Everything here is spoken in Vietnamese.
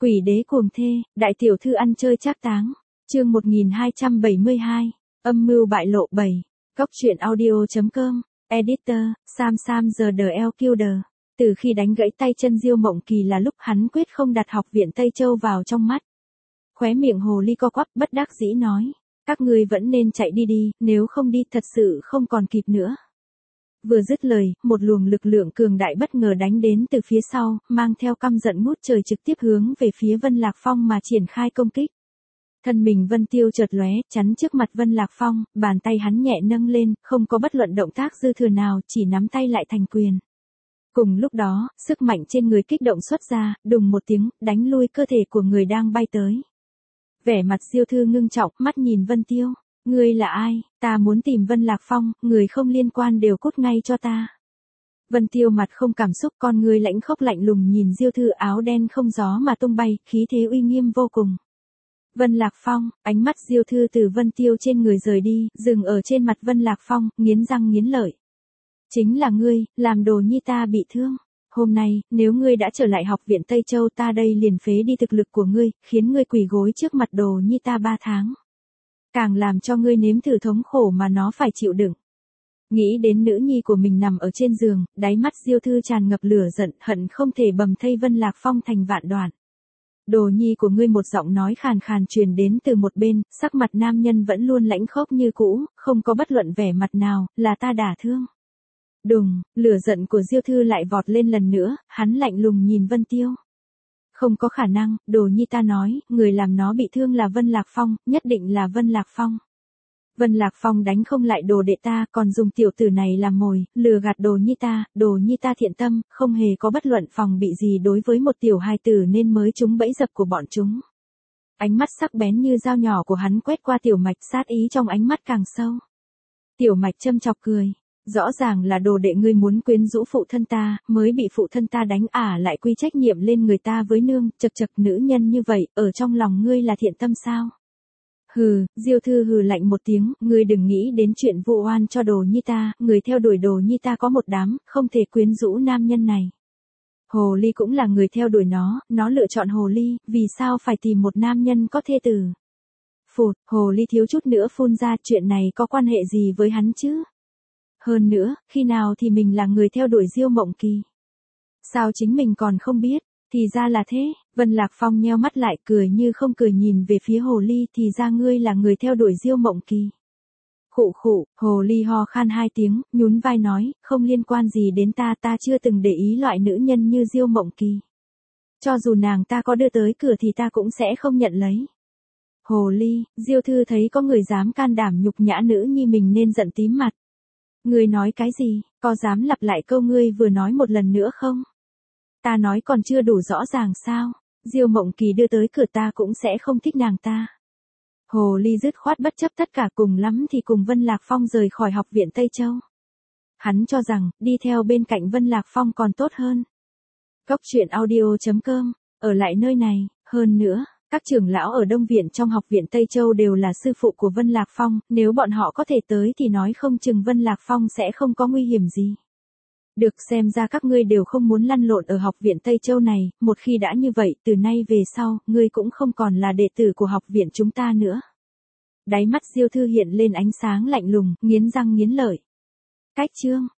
Quỷ đế cuồng thê, đại tiểu thư ăn chơi trác táng. Chương 1272. Âm mưu bại lộ 7. Cóc truyện audio.com. Editor, Sam the L Killer. Từ khi đánh gãy tay chân Diêu Mộng Kỳ là lúc hắn quyết không đặt học viện Tây Châu vào trong mắt. Khóe miệng hồ ly co quắp bất đắc dĩ nói. Các ngươi vẫn nên chạy đi, nếu không đi thật sự không còn kịp nữa. Vừa dứt lời, một luồng lực lượng cường đại bất ngờ đánh đến từ phía sau, mang theo căm giận ngút trời trực tiếp hướng về phía Vân Lạc Phong mà triển khai công kích. Thân mình Vân Tiêu chợt lóe, chắn trước mặt Vân Lạc Phong, bàn tay hắn nhẹ nâng lên, không có bất luận động tác dư thừa nào, chỉ nắm tay lại thành quyền. Cùng lúc đó, sức mạnh trên người kích động xuất ra, đùng một tiếng, đánh lui cơ thể của người đang bay tới. Vẻ mặt Diêu Thư ngưng trọng, mắt nhìn Vân Tiêu. Ngươi là ai? Ta muốn tìm Vân Lạc Phong, người không liên quan đều cút ngay cho ta. Vân Tiêu mặt không cảm xúc, con ngươi lãnh khốc lạnh lùng nhìn Diêu Thư, áo đen không gió mà tung bay, khí thế uy nghiêm vô cùng. Vân Lạc Phong, ánh mắt Diêu Thư từ Vân Tiêu trên người rời đi, dừng ở trên mặt Vân Lạc Phong, nghiến răng nghiến lợi. Chính là ngươi, làm đồ nhi ta bị thương. Hôm nay, nếu ngươi đã trở lại học viện Tây Châu, ta đây liền phế đi thực lực của ngươi, khiến ngươi quỳ gối trước mặt đồ nhi ta 3 tháng. Càng làm cho ngươi nếm thử thống khổ mà nó phải chịu đựng. Nghĩ đến nữ nhi của mình nằm ở trên giường, đáy mắt Diêu Thư tràn ngập lửa giận, hận không thể bầm thây Vân Lạc Phong thành vạn đoạn. Đồ nhi của ngươi, một giọng nói khàn khàn truyền đến từ một bên, sắc mặt nam nhân vẫn luôn lãnh khốc như cũ, không có bất luận vẻ mặt nào, là ta đả thương. Đùng, lửa giận của Diêu Thư lại vọt lên lần nữa, hắn lạnh lùng nhìn Vân Tiêu. Không có khả năng, đồ nhi ta nói, người làm nó bị thương là Vân Lạc Phong, nhất định là Vân Lạc Phong. Vân Lạc Phong đánh không lại đồ đệ ta, còn dùng tiểu tử này làm mồi, lừa gạt đồ nhi ta thiện tâm, không hề có bất luận phòng bị gì đối với một tiểu hài tử nên mới trúng bẫy dập của bọn chúng. Ánh mắt sắc bén như dao nhỏ của hắn quét qua Tiểu Mạch, sát ý trong ánh mắt càng sâu. Tiểu Mạch châm chọc cười. Rõ ràng là đồ đệ ngươi muốn quyến rũ phụ thân ta, mới bị phụ thân ta đánh, lại quy trách nhiệm lên người ta với nương, chật nữ nhân như vậy, ở trong lòng ngươi là thiện tâm sao? Hừ, Diêu Thư hừ lạnh một tiếng, ngươi đừng nghĩ đến chuyện vu oan cho đồ nhi ta, người theo đuổi đồ nhi ta có một đám, không thể quyến rũ nam nhân này. Hồ ly cũng là người theo đuổi nó lựa chọn hồ ly, vì sao phải tìm một nam nhân có thê tử? Phụt, hồ ly thiếu chút nữa phun ra, chuyện này có quan hệ gì với hắn chứ? Hơn nữa, khi nào thì mình là người theo đuổi Diêu Mộng Kỳ? Sao chính mình còn không biết? Thì ra là thế. Vân Lạc Phong nheo mắt lại, cười như không cười nhìn về phía hồ ly, thì ra ngươi là người theo đuổi Diêu Mộng Kỳ. Khụ khụ, hồ ly ho khan 2 tiếng, nhún vai nói, không liên quan gì đến ta chưa từng để ý loại nữ nhân như Diêu Mộng Kỳ. Cho dù nàng ta có đưa tới cửa thì ta cũng sẽ không nhận lấy. Hồ ly, Diêu Thư thấy có người dám can đảm nhục nhã nữ nhi mình nên giận tím mặt. Ngươi nói cái gì, có dám lặp lại câu ngươi vừa nói một lần nữa không? Ta nói còn chưa đủ rõ ràng sao? Diêu Mộng Kỳ đưa tới cửa ta cũng sẽ không thích nàng ta. Hồ ly dứt khoát bất chấp tất cả, cùng lắm thì cùng Vân Lạc Phong rời khỏi học viện Tây Châu. Hắn cho rằng, đi theo bên cạnh Vân Lạc Phong còn tốt hơn. Cóc truyện audio.com, ở lại nơi này, hơn nữa. Các trưởng lão ở Đông Viện trong học viện Tây Châu đều là sư phụ của Vân Lạc Phong, nếu bọn họ có thể tới thì nói không chừng Vân Lạc Phong sẽ không có nguy hiểm gì. Được, xem ra các ngươi đều không muốn lăn lộn ở học viện Tây Châu này, một khi đã như vậy, từ nay về sau, ngươi cũng không còn là đệ tử của học viện chúng ta nữa. Đáy mắt Diêu Thư hiện lên ánh sáng lạnh lùng, nghiến răng nghiến lợi. Cách chương.